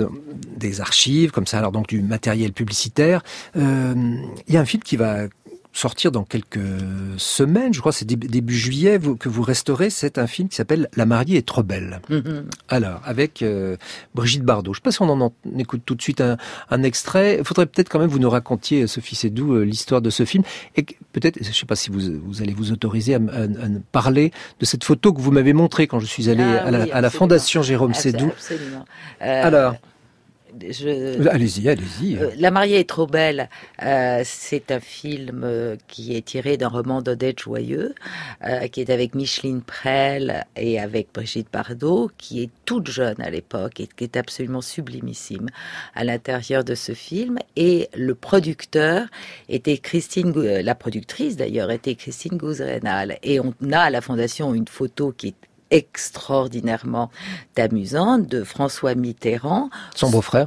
des archives, comme ça, alors donc du matériel publicitaire. Il y a un film qui va sortir dans quelques semaines, je crois que c'est début juillet, que vous restaurez. C'est un film qui s'appelle La mariée est trop belle. Alors, avec Brigitte Bardot. Je ne sais pas si on en écoute tout de suite un extrait. Il faudrait peut-être quand même que vous nous racontiez, Sophie Seydoux, l'histoire de ce film. Et peut-être, je ne sais pas si vous allez vous autoriser à parler de cette photo que vous m'avez montrée quand je suis allé à la Fondation Jérôme Seydoux. Absolument. Alors... Allez-y. La mariée est trop belle. C'est un film qui est tiré d'un roman d'Odette Joyeux, qui est avec Micheline Prel et avec Brigitte Bardot, qui est toute jeune à l'époque et qui est absolument sublimissime à l'intérieur de ce film. Et le producteur était la productrice d'ailleurs était Christine Gouzerenal. Et on a à la Fondation une photo qui est extraordinairement amusante de François Mitterrand, son beau-frère,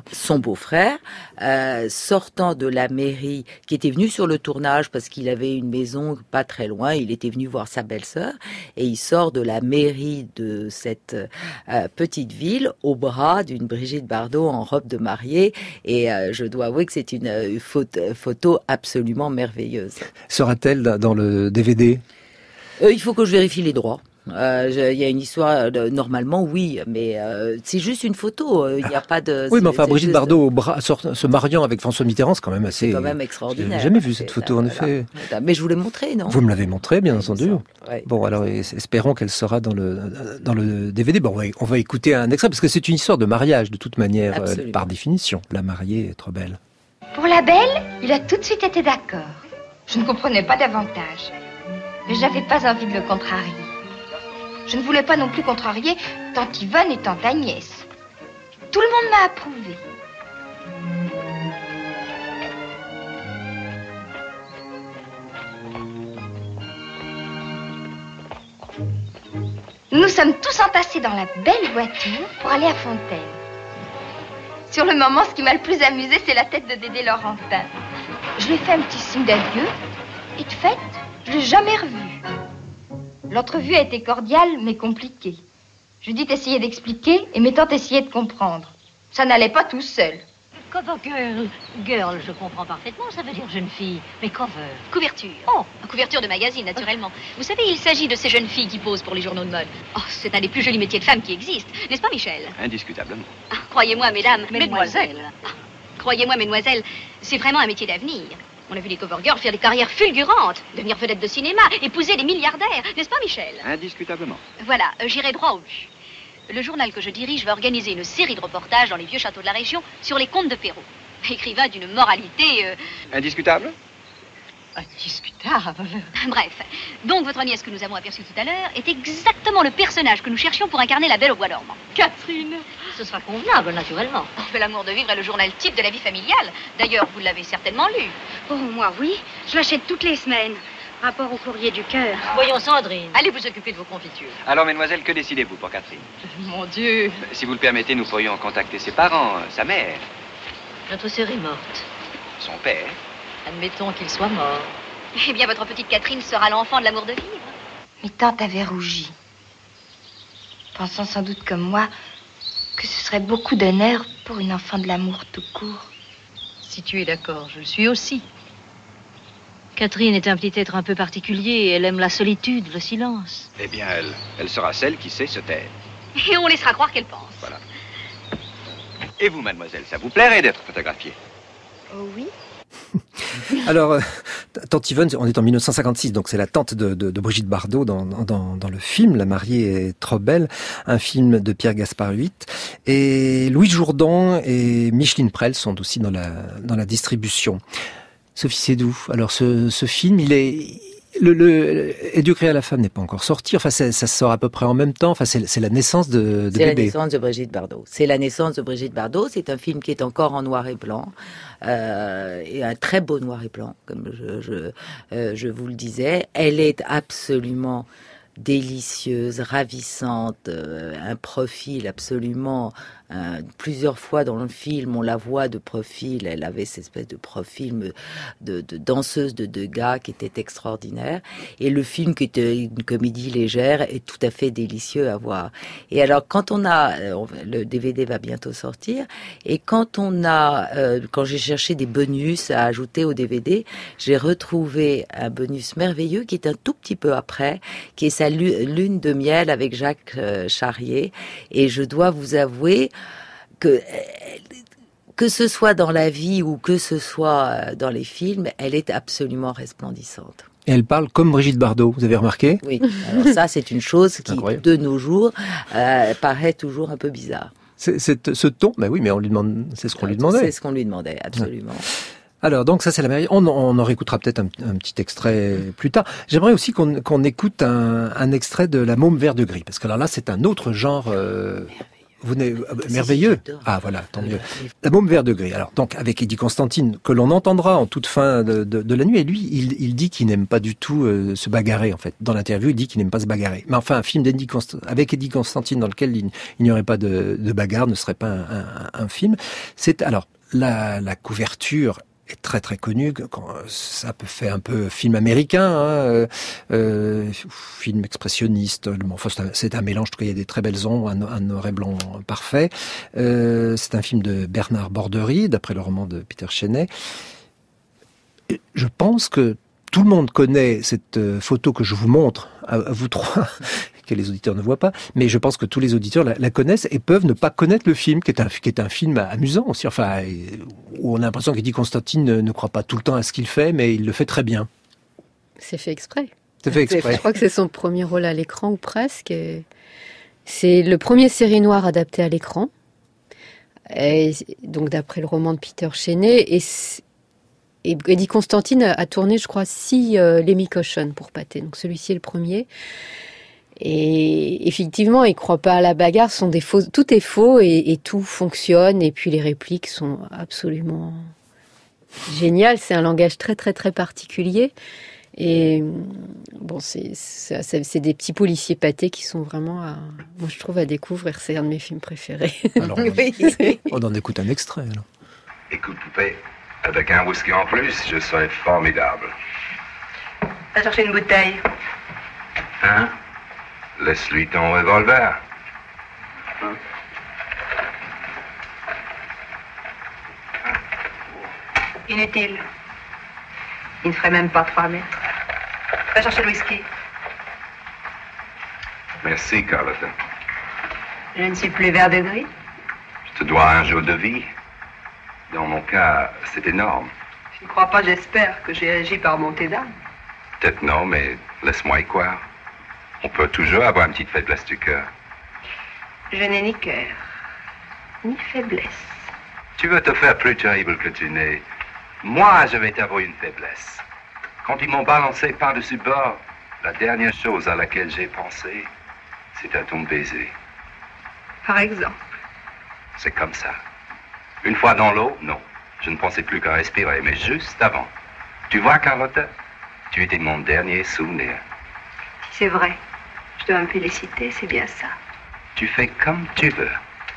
sortant de la mairie, qui était venu sur le tournage parce qu'il avait une maison pas très loin, il était venu voir sa belle-sœur, et il sort de la mairie de cette petite ville au bras d'une Brigitte Bardot en robe de mariée, et je dois avouer que c'est une photo absolument merveilleuse. Sera-t-elle dans le DVD ? Il faut que je vérifie les droits. Il y a une histoire, normalement oui, mais c'est juste une photo, il n'y a pas de... Oui, mais enfin, Brigitte Bardot au bras, se mariant avec François Mitterrand, c'est quand même assez... C'est quand même extraordinaire. J'ai jamais vu cette photo, en effet. Mais je vous l'ai montré, non ? Vous me l'avez montré, bien entendu. Ouais. Bon, alors, espérons qu'elle sera dans le DVD. Bon, on va écouter un extrait, parce que c'est une histoire de mariage, de toute manière, par définition. La mariée est trop belle. Pour la belle, il a tout de suite été d'accord. Je ne comprenais pas davantage. Mais je n'avais pas envie de le contrarier. Je ne voulais pas non plus contrarier tante Yvonne et tante Agnès. Tout le monde m'a approuvé. Nous nous sommes tous entassés dans la belle voiture pour aller à Fontaine. Sur le moment, ce qui m'a le plus amusé, c'est la tête de Dédé Laurentin. Je lui ai fait un petit signe d'adieu, et de fait, je ne l'ai jamais revu. L'entrevue a été cordiale, mais compliquée. Judith essayait d'expliquer et mes tantes essayaient de comprendre. Ça n'allait pas tout seul. Cover girl, je comprends parfaitement, ça veut dire jeune fille. Mais cover. Couverture. Oh, couverture de magazine, naturellement. Vous savez, il s'agit de ces jeunes filles qui posent pour les journaux de mode. Oh, c'est un des plus jolis métiers de femmes qui existent. N'est-ce pas, Michel ? Indiscutablement. Ah, croyez-moi, mesdames. mesdemoiselles. Croyez-moi, mesdemoiselles, c'est vraiment un métier d'avenir. On a vu les cover girls faire des carrières fulgurantes, devenir vedettes de cinéma, épouser des milliardaires. N'est-ce pas, Michel ? Indiscutablement. Voilà, j'irai droit au but. Le journal que je dirige va organiser une série de reportages dans les vieux châteaux de la région sur les contes de Perrault. Écrivain d'une moralité... Indiscutable ? Indiscutable. Bref, donc votre nièce que nous avons aperçue tout à l'heure est exactement le personnage que nous cherchions pour incarner la Belle au Bois dormant. Catherine. Ce sera convenable, naturellement. L'amour de vivre est le journal type de la vie familiale. D'ailleurs, vous l'avez certainement lu. Oh, moi, oui. Je l'achète toutes les semaines. Rapport au courrier du cœur. Voyons, Sandrine. Allez vous occuper de vos confitures. Alors, mesdemoiselles, que décidez-vous pour Catherine ? Mon Dieu. Si vous le permettez, nous pourrions contacter ses parents, sa mère, Notre sœur est morte. son père. Admettons qu'il soit mort. Eh bien, votre petite Catherine sera l'enfant de l'amour de vivre. Mes tantes avaient rougi, pensant sans doute comme moi que ce serait beaucoup d'honneur pour une enfant de l'amour tout court. Si tu es d'accord, je le suis aussi. Catherine est un petit être un peu particulier. Elle aime la solitude, le silence. Eh bien, elle sera celle qui sait se taire. Et on laissera croire qu'elle pense. Voilà. Et vous, mademoiselle, ça vous plairait d'être photographiée ? Oh oui. Alors, tante Yvonne, on est en 1956, donc c'est la tante de Brigitte Bardot dans le film La mariée est trop belle, un film de Pierre Gaspard Huit. Et Louis Jourdan et Micheline Prel sont aussi dans la distribution. Sophie Seydoux, alors ce film, il est... Et Dieu créa la femme n'est pas encore sorti. Enfin, ça sort à peu près en même temps. Enfin, c'est la naissance de C'est bébé. la naissance de Brigitte Bardot. C'est la naissance de Brigitte Bardot. C'est un film qui est encore en noir et blanc. Et un très beau noir et blanc, comme je vous le disais. Elle est absolument délicieuse, ravissante, un profil absolument plusieurs fois dans le film, on la voit de profil. Elle avait cette espèce de profil de danseuse de Degas qui était extraordinaire. Et le film, qui était une comédie légère, est tout à fait délicieux à voir. Et alors, quand le DVD va bientôt sortir, et quand j'ai cherché des bonus à ajouter au DVD, j'ai retrouvé un bonus merveilleux qui est un tout petit peu après, qui est sa lune de miel avec Jacques Charrier. Et je dois vous avouer que ce soit dans la vie ou que ce soit dans les films, elle est absolument resplendissante. Et elle parle comme Brigitte Bardot, vous avez remarqué ? Oui, alors ça c'est une chose qui, de nos jours, paraît toujours un peu bizarre. Ce ton, bah oui, mais on lui demande, c'est ce qu'on lui demandait. C'est ce qu'on lui demandait, absolument. Alors, donc ça c'est la mairie. On en réécoutera peut-être un petit extrait plus tard. J'aimerais aussi qu'on écoute un extrait de La Môme vert de gris, parce que alors là c'est un autre genre merveilleux. Ah voilà, tant mieux. La Môme vert de gris. Alors donc avec Eddie Constantine, que l'on entendra en toute fin de la nuit, et lui il dit qu'il n'aime pas du tout se bagarrer en fait. Dans l'interview il dit qu'il n'aime pas se bagarrer. Mais enfin un film avec Eddie Constantine dans lequel il n'y aurait pas de bagarre ne serait pas un film. C'est alors la couverture est très très connu, ça peut faire un peu film américain, film expressionniste. Enfin, c'est un mélange. En tout cas, il y a des très belles ombres, un noir et blanc parfait. C'est un film de Bernard Borderie, d'après le roman de Peter Chenet. Je pense que tout le monde connaît cette photo que je vous montre, à vous trois, que les auditeurs ne voient pas, mais je pense que tous les auditeurs la connaissent et peuvent ne pas connaître le film, qui est un film amusant aussi, enfin, où on a l'impression qu'Eddie Constantine ne croit pas tout le temps à ce qu'il fait, mais il le fait très bien. C'est fait exprès. C'est fait exprès. Je crois que c'est son premier rôle à l'écran, ou presque. C'est le premier série noire adapté à l'écran, et donc d'après le roman de Peter Chenet, et Eddie Constantine a tourné, je crois, 6 Lemmy Caution pour Pathé, donc celui-ci est le premier. Et effectivement, il croit pas à la bagarre, tout est faux et tout fonctionne. Et puis les répliques sont absolument géniales. C'est un langage très très très particulier. Et bon, c'est des petits policiers pâtés qui sont vraiment, moi je trouve, à découvrir. C'est un de mes films préférés. Alors, on en écoute un extrait. Alors. Écoute, poupée, avec un whisky en plus, je serais formidable. Va chercher une bouteille. Hein? Laisse-lui ton revolver. Inutile. Il ne ferait même pas 3 mètres. Va chercher le whisky. Merci, Carlotta. Je ne suis plus vert de gris. Je te dois un jour de vie. Dans mon cas, c'est énorme. Je ne crois pas, j'espère, que j'ai agi par montée d'âme. Peut-être non, mais laisse-moi y croire. On peut toujours avoir une petite faiblesse du cœur. Je n'ai ni cœur, ni faiblesse. Tu veux te faire plus terrible que tu n'es. Moi, je vais t'avouer une faiblesse. Quand ils m'ont balancé par-dessus bord, la dernière chose à laquelle j'ai pensé, c'est à ton baiser. Par exemple? C'est comme ça. Une fois dans l'eau, non. Je ne pensais plus qu'à respirer, mais juste avant. Tu vois, Carlotta, tu étais mon dernier souvenir. Si c'est vrai, je dois me féliciter, c'est bien ça. Tu fais comme tu veux.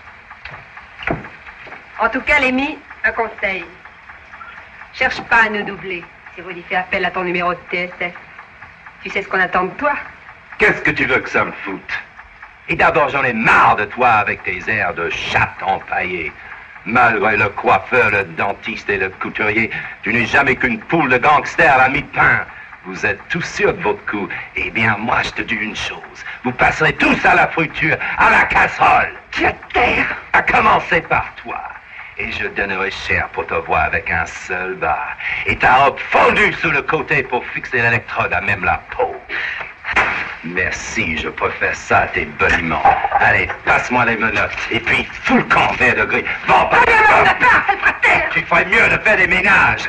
En tout cas, Lémi, un conseil. Cherche pas à nous doubler si Rudy fait appel à ton numéro de TSF. Tu sais ce qu'on attend de toi? Qu'est-ce que tu veux que ça me foute? Et d'abord, j'en ai marre de toi avec tes airs de chatte empaillée. Malgré le coiffeur, le dentiste et le couturier, tu n'es jamais qu'une poule de gangsters à mi-pain. Vous êtes tous sûrs de votre coup. Eh bien, moi, je te dis une chose. Vous passerez tous à la friture, à la casserole. Tu as terre. À commencer par toi. Et je donnerai cher pour te voir avec un seul bas. Et ta robe fondue sur le côté pour fixer l'électrode à même la peau. Merci, je préfère ça à tes boniments. Allez, passe-moi les menottes. Et puis, fous le camp vert de gris. Bon, tu ferais mieux de faire des ménages.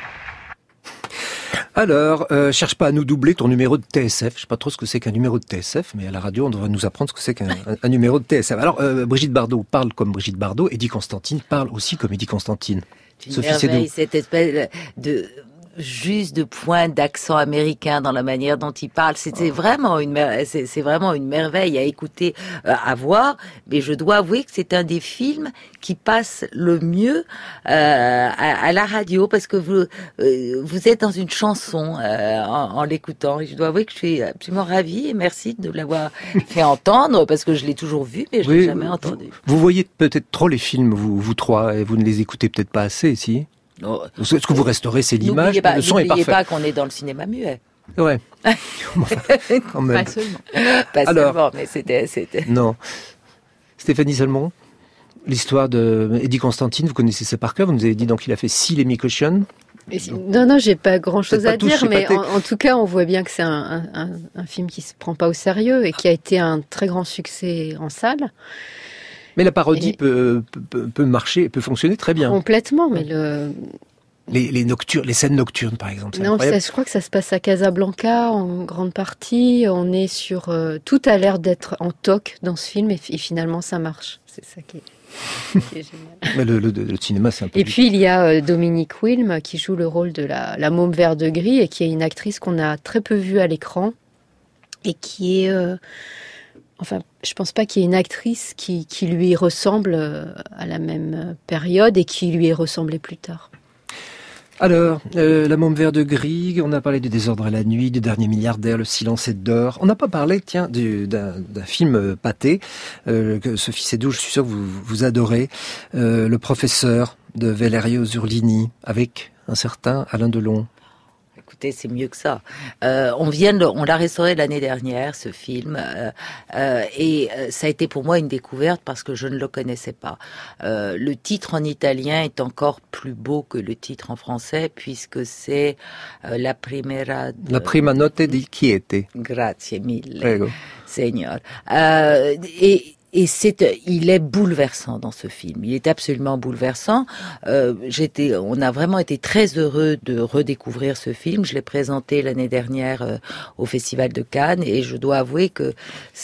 Alors, cherche pas à nous doubler ton numéro de TSF. Je sais pas trop ce que c'est qu'un numéro de TSF, mais à la radio, on devrait nous apprendre ce que c'est qu'un numéro de TSF. Alors, Brigitte Bardot parle comme Brigitte Bardot, Eddie Constantine parle aussi comme Eddie Constantine. Sophie Seydoux. Cette espèce de juste de pointe d'accent américain dans la manière dont il parle. C'est vraiment une merveille à écouter, à voir. Mais je dois avouer que c'est un des films qui passe le mieux à la radio, parce que vous êtes dans une chanson en l'écoutant. Et je dois avouer que je suis absolument ravie et merci de l'avoir fait entendre, parce que je l'ai toujours vu, mais je l'ai jamais entendu. Vous voyez peut-être trop les films, vous trois, et vous ne les écoutez peut-être pas assez, si. Ce que vous restaurez, c'est l'image, le son est parfait. N'oubliez pas qu'on est dans le cinéma muet. Ouais. Quand même. Pas seulement. Pas seulement, mais c'était... Non. Stéphanie Salmon, l'histoire de Eddie Constantine, vous connaissez ça par cœur. Vous nous avez dit donc qu'il a fait 6 Lemmy Caution. Non, j'ai pas grand-chose à dire, mais en tout cas, on voit bien que c'est un film qui se prend pas au sérieux et qui a été un très grand succès en salle. Mais la parodie peut marcher, peut fonctionner très bien. Complètement, mais les scènes nocturnes, par exemple. Non, je crois que ça se passe à Casablanca en grande partie. On est sur tout a l'air d'être en toc dans ce film et finalement ça marche. C'est ça qui est génial. Mais le cinéma, c'est un peu. Et puis il y a Dominique Wilm qui joue le rôle de la môme vert de gris et qui est une actrice qu'on a très peu vue à l'écran et qui est. Enfin, je pense pas qu'il y ait une actrice qui lui ressemble à la même période et qui lui est ressemblée plus tard. Alors, La môme vert de gris, on a parlé du Désordre à la nuit, du Dernier milliardaire, Le silence est d'or. On n'a pas parlé, tiens, d'un film Pathé, que Sophie Seydoux, je suis sûr que vous adorez, Le professeur de Valerio Zurlini, avec un certain Alain Delon. Écoutez, c'est mieux que ça. On l'a restauré l'année dernière, ce film, et ça a été pour moi une découverte parce que je ne le connaissais pas. Le titre en italien est encore plus beau que le titre en français, puisque c'est La prima notte di Chieti. Grazie mille, Prego. Signor. Il est bouleversant dans ce film. Il est absolument bouleversant. On a vraiment été très heureux de redécouvrir ce film. Je l'ai présenté l'année dernière au Festival de Cannes et je dois avouer que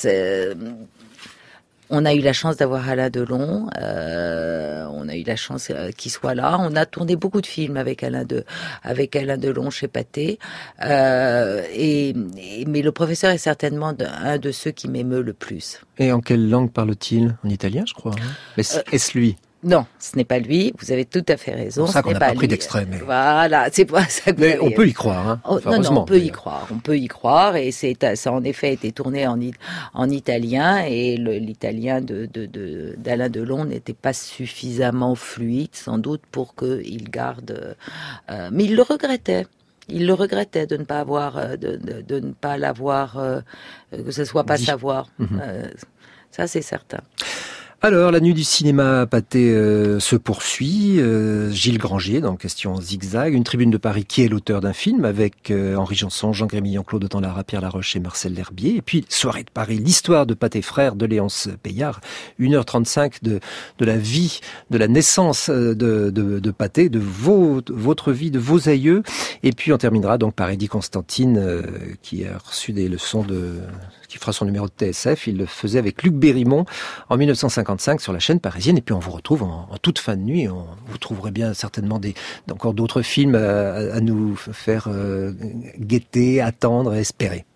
on a eu la chance d'avoir Alain Delon, on a eu la chance qu'il soit là. On a tourné beaucoup de films avec Alain Delon chez Pathé. Mais le professeur est certainement un de ceux qui m'émeut le plus. Et en quelle langue parle-t-il? En italien, je crois. Mais est-ce lui? Non, ce n'est pas lui. Vous avez tout à fait raison. C'est pour ça qu'on n'a pas pris d'extrait. Mais... Voilà, c'est pour ça que. Mais on peut y croire. Hein. Enfin, non, on peut y croire. On peut y croire. Et ça a en effet été tourné en italien. Et l'italien d'Alain Delon n'était pas suffisamment fluide, sans doute, pour qu'il garde. Mais il le regrettait. Il le regrettait de ne pas avoir, de ne pas l'avoir, que ce soit pas sa voix. Ça, c'est certain. Alors, la nuit du cinéma Pathé se poursuit. Gilles Grangier dans Question Zigzag, une tribune de Paris qui est l'auteur d'un film avec Henri Janson, Jean Grémillon, Claude Autant-Lara, Pierre Laroche et Marcel L'Herbier. Et puis, Soirée de Paris, l'histoire de Pathé Frères de Léonce Payard. 1h35 de la vie, de la naissance de Pathé, de votre vie, de vos aïeux. Et puis, on terminera donc par Eddie Constantine qui a reçu des leçons qui fera son numéro de TSF. Il le faisait avec Luc Bérimont en 1955 sur la chaîne parisienne. Et puis on vous retrouve en toute fin de nuit. Vous trouverez bien certainement encore d'autres films à nous faire guetter, attendre et espérer.